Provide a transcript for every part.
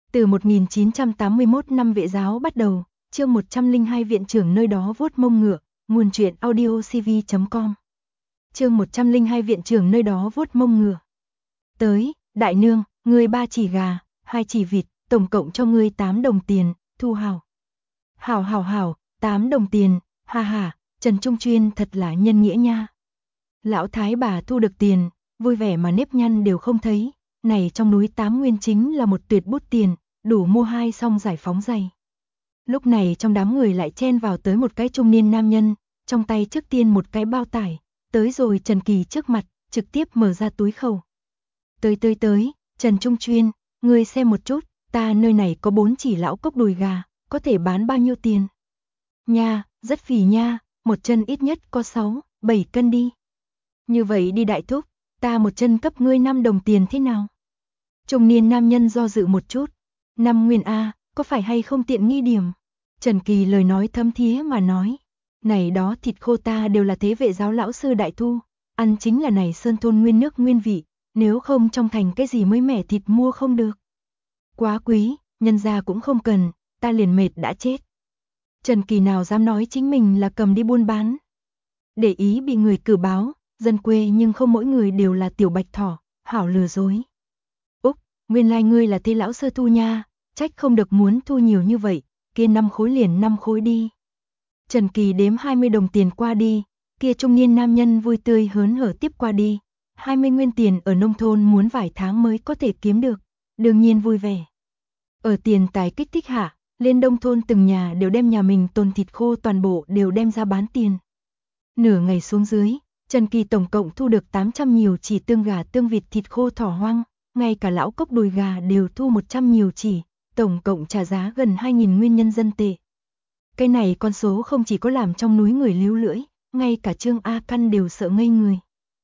Từ 1981 năm vệ giáo bắt đầu, chương 102 viện trưởng nơi đó vuốt mông ngựa, nguồn truyện audiocv.com. Chương 102 viện trưởng nơi đó vuốt mông ngựa. Tới, đại nương, ngươi 3 chỉ gà, 2 chỉ vịt, tổng cộng cho ngươi 8 đồng tiền, thu hảo. Hảo, 8 đồng tiền, ha ha, Trần Trung Chuyên thật là nhân nghĩa nha. Lão thái bà thu được tiền, vui vẻ mà nếp nhăn đều không thấy, này trong núi 8 nguyên chính là một tuyệt bút tiền, đủ mua 2 song giải phóng giày. Lúc này trong đám người lại chen vào tới một cái trung niên nam nhân, trong tay trước tiên một cái bao tải, tới rồi Trần Kỳ trước mặt, trực tiếp mở ra túi khẩu. Tới, Trần Trung Chuyên, ngươi xem một chút, ta nơi này có 4 chỉ lão cốc đùi gà, có thể bán bao nhiêu tiền? Nha, rất phì nha, một chân ít nhất có 6, 7 cân đi. Như vậy đi đại thúc, ta một chân cấp ngươi 5 đồng tiền thế nào? Trung niên nam nhân do dự một chút, 5 nguyên a, có phải hay không tiện nghi điểm? Trần Kỳ lời nói thâm thía mà nói, này đó thịt khô ta đều là thế vệ giáo lão sư đại thu, ăn chính là này sơn thôn nguyên nước nguyên vị, nếu không trong thành cái gì mới mẻ thịt mua không được. Quá quý, nhân gia cũng không cần, ta liền mệt đã chết. Trần Kỳ nào dám nói chính mình là cầm đi buôn bán. Để ý bị người cử báo, dân quê nhưng không mỗi người đều là tiểu bạch thỏ, hảo lừa dối. Úc, nguyên lai ngươi là thế lão sư thu nha, trách không được muốn thu nhiều như vậy, kia 5 khối liền 5 khối đi. Trần Kỳ đếm 20 đồng tiền qua đi, kia trung niên nam nhân vui tươi hớn hở tiếp qua đi. 20 nguyên tiền ở nông thôn muốn vài tháng mới có thể kiếm được, đương nhiên vui vẻ. Ở tiền tài kích thích hạ, lên đông thôn từng nhà đều đem nhà mình tồn thịt khô toàn bộ đều đem ra bán tiền. Nửa ngày xuống dưới, Trần Kỳ tổng cộng thu được 800 nhiều chỉ tương gà tương vịt thịt khô thỏ hoang, ngay cả lão cốc đùi gà đều thu 100 nhiều chỉ, tổng cộng trả giá gần 2.000 nguyên nhân dân tệ. Cái này con số không chỉ có làm trong núi người líu lưỡi, ngay cả Trương A Căn đều sợ ngây người.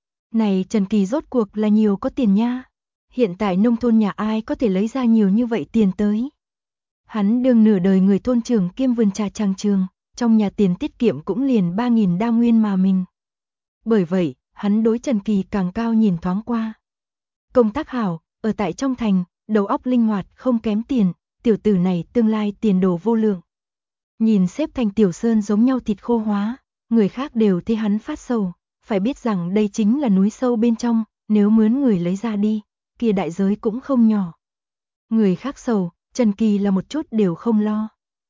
Này Trần Kỳ rốt cuộc là nhiều có tiền nha. Hiện tại nông thôn nhà ai có thể lấy ra nhiều như vậy tiền tới. Hắn đương nửa đời người thôn trưởng kiêm vườn trà trang trường, trong nhà tiền tiết kiệm cũng liền 3.000 đa nguyên mà mình. Bởi vậy, hắn đối Trần Kỳ càng cao nhìn thoáng qua. Công tác hảo, ở tại trong thành, đầu óc linh hoạt không kém tiền, tiểu tử này tương lai tiền đồ vô lượng. Nhìn xếp thành tiểu sơn giống nhau thịt khô hóa, người khác đều thấy hắn phát sầu, phải biết rằng đây chính là núi sâu bên trong, nếu mướn người lấy ra đi, kia đại giới cũng không nhỏ. Người khác sầu, Trần Kỳ là một chút đều không lo.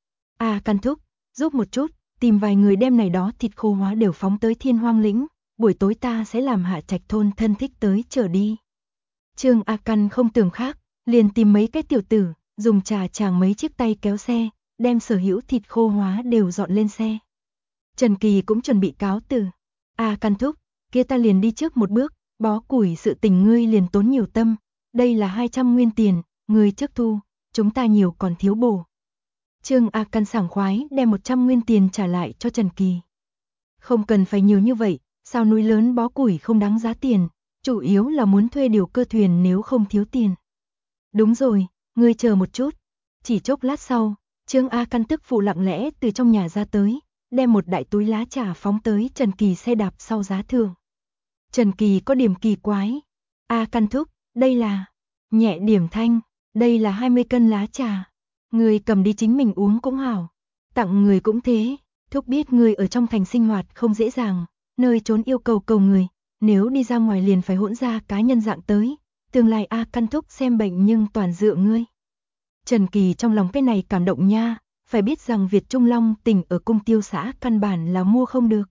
Căn thúc, giúp một chút, tìm vài người đem này đó thịt khô hóa đều phóng tới Thiên Hoang lĩnh, buổi tối ta sẽ làm Hạ Trạch thôn thân thích tới chở đi. Trương A Căn không tưởng khác, liền tìm mấy cái tiểu tử, dùng trà chàng mấy chiếc tay kéo xe, đem sở hữu thịt khô hóa đều dọn lên xe. Trần Kỳ cũng chuẩn bị cáo từ. Căn thúc, kia ta liền đi trước một bước, bó củi sự tình ngươi liền tốn nhiều tâm, đây là 200 nguyên tiền, ngươi trước thu, chúng ta nhiều còn thiếu bổ. Trương A Căn sảng khoái đem 100 nguyên tiền trả lại cho Trần Kỳ. Không cần phải nhiều như vậy, sao núi lớn bó củi không đáng giá tiền, chủ yếu là muốn thuê điều cơ thuyền nếu không thiếu tiền. Đúng rồi, ngươi chờ một chút. Chỉ chốc lát sau, Trương A Căn tức phụ lặng lẽ từ trong nhà ra tới, đem một đại túi lá trà phóng tới Trần Kỳ xe đạp sau giá thượng. Trần Kỳ có điểm kỳ quái. Căn thúc, đây là... Nhẹ điểm thanh, đây là 20 cân lá trà. Người cầm đi chính mình uống cũng hảo. Tặng người cũng thế. Thúc biết người ở trong thành sinh hoạt không dễ dàng, nơi trốn yêu cầu cầu người. Nếu đi ra ngoài liền phải hỗn ra cá nhân dạng tới. Tương lai Căn thúc xem bệnh nhưng toàn dựa ngươi. Trần Kỳ trong lòng cái này cảm động nha. Phải biết rằng Việt Trung Long tỉnh ở cung tiêu xã căn bản là mua không được.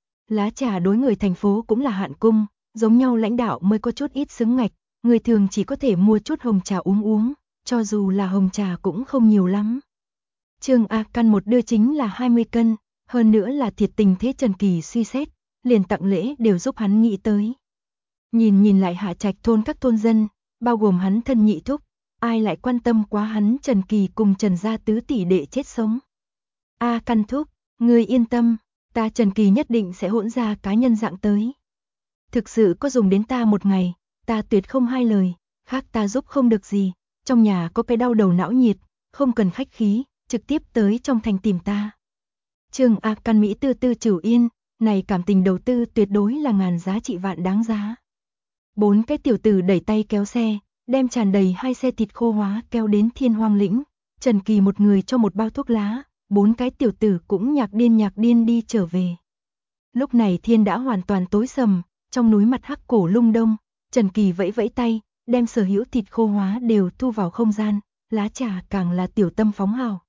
Lá trà đối người thành phố cũng là hạn cung, giống nhau lãnh đạo mới có chút ít xứng ngạch, người thường chỉ có thể mua chút hồng trà uống, cho dù là hồng trà cũng không nhiều lắm. Trương A Căn một đưa chính là 20 cân, hơn nữa là thiệt tình thế Trần Kỳ suy xét, liền tặng lễ đều giúp hắn nghĩ tới. Nhìn lại Hạ Trạch thôn các thôn dân, bao gồm hắn thân nhị thúc, ai lại quan tâm quá hắn Trần Kỳ cùng Trần gia tứ tỷ đệ chết sống. Căn thúc, ngươi yên tâm, ta Trần Kỳ nhất định sẽ hỗn ra cá nhân dạng tới. Thực sự có dùng đến ta một ngày, ta tuyệt không hai lời, khác ta giúp không được gì, trong nhà có cái đau đầu não nhiệt, không cần khách khí, trực tiếp tới trong thành tìm ta. Trương A Căn Mỹ tư trửu yên, này cảm tình đầu tư tuyệt đối là ngàn giá trị vạn đáng giá. 4 cái tiểu tử đẩy tay kéo xe, đem tràn đầy 2 xe thịt khô hóa kéo đến Thiên Hoang lĩnh. Trần Kỳ một người cho một bao thuốc lá, 4 cái tiểu tử cũng nhạc điên đi trở về. Lúc này thiên đã hoàn toàn tối sầm, trong núi mặt hắc cổ lung đông, Trần Kỳ vẫy vẫy tay, đem sở hữu thịt khô hóa đều thu vào không gian, lá trà càng là tiểu tâm phóng hào.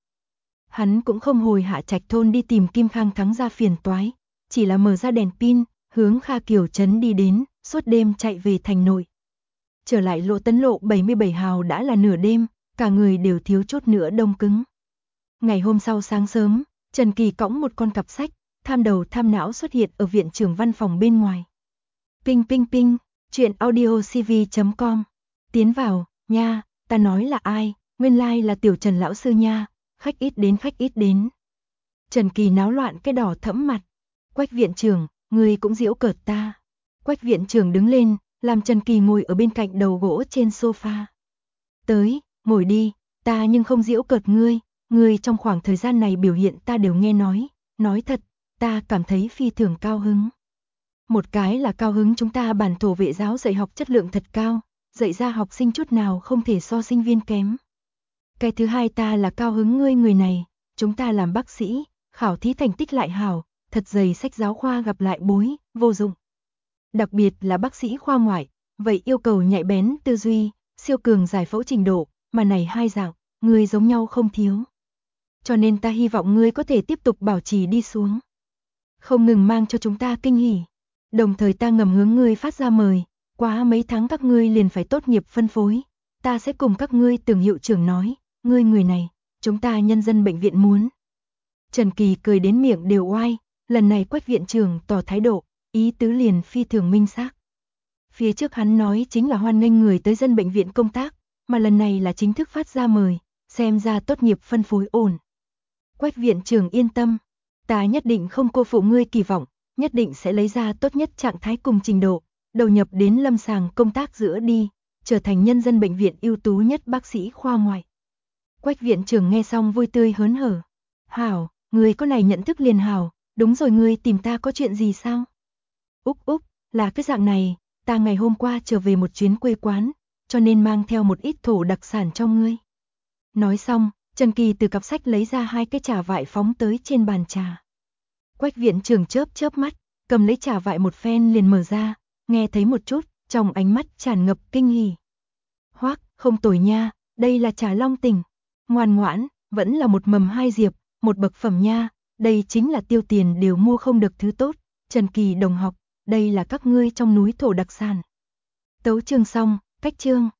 Hắn cũng không hồi Hạ Trạch thôn đi tìm Kim Khang Thắng ra phiền toái, chỉ là mở ra đèn pin, hướng Kha Kiều trấn đi đến, suốt đêm chạy về thành nội. Trở lại lộ Tấn lộ 77 hào đã là nửa đêm, cả người đều thiếu chút nữa đông cứng. Ngày hôm sau sáng sớm, Trần Kỳ cõng một con cặp sách, tham đầu tham não xuất hiện ở viện trưởng văn phòng bên ngoài. Ping ping ping, chuyện audiocv.com. Tiến vào, nha, ta nói là ai, nguyên lai là tiểu Trần lão sư nha, khách ít đến. Trần Kỳ náo loạn cái đỏ thẫm mặt. Quách viện trưởng, ngươi cũng giễu cợt ta. Quách viện trưởng đứng lên, làm Trần Kỳ ngồi ở bên cạnh đầu gỗ trên sofa. Tới, ngồi đi, ta nhưng không giễu cợt ngươi trong khoảng thời gian này biểu hiện ta đều nghe nói thật, ta cảm thấy phi thường cao hứng. Một cái là cao hứng chúng ta bản thổ vệ giáo dạy học chất lượng thật cao, dạy ra học sinh chút nào không thể so sinh viên kém. Cái thứ hai ta là cao hứng ngươi người này, chúng ta làm bác sĩ, khảo thí thành tích lại hảo, thật dày sách giáo khoa gặp lại bối, vô dụng. Đặc biệt là bác sĩ khoa ngoại, vậy yêu cầu nhạy bén tư duy, siêu cường giải phẫu trình độ, mà này hai dạng, ngươi giống nhau không thiếu. Cho nên ta hy vọng ngươi có thể tiếp tục bảo trì đi xuống. Không ngừng mang cho chúng ta kinh hỉ. Đồng thời ta ngầm hướng ngươi phát ra mời, quá mấy tháng các ngươi liền phải tốt nghiệp phân phối. Ta sẽ cùng các ngươi tưởng hiệu trưởng nói, ngươi người này, chúng ta nhân dân bệnh viện muốn. Trần Kỳ cười đến miệng đều oai, lần này Quách viện trưởng tỏ thái độ, ý tứ liền phi thường minh xác. Phía trước hắn nói chính là hoan nghênh người tới dân bệnh viện công tác, mà lần này là chính thức phát ra mời, xem ra tốt nghiệp phân phối ổn. Quách viện trưởng yên tâm, ta nhất định không cô phụ ngươi kỳ vọng, nhất định sẽ lấy ra tốt nhất trạng thái cùng trình độ, đầu nhập đến lâm sàng công tác giữa đi, trở thành nhân dân bệnh viện ưu tú nhất bác sĩ khoa ngoại. Quách viện trưởng nghe xong vui tươi hớn hở. Hảo, ngươi có này nhận thức liền hảo, đúng rồi ngươi tìm ta có chuyện gì sao? Úc, là cái dạng này, ta ngày hôm qua trở về một chuyến quê quán, cho nên mang theo một ít thổ đặc sản cho ngươi. Nói xong, Trần Kỳ từ cặp sách lấy ra 2 cái trà vại phóng tới trên bàn trà. Quách viện trưởng chớp mắt, cầm lấy trà vại một phen liền mở ra, nghe thấy một chút, trong ánh mắt tràn ngập kinh hỉ. Hoắc, không tồi nha, đây là trà long tình. Ngoan ngoãn, vẫn là một mầm 2 diệp, một bậc phẩm nha, đây chính là tiêu tiền đều mua không được thứ tốt. Trần Kỳ đồng học, đây là các ngươi trong núi thổ đặc sản. Tấu chương xong, cách chương.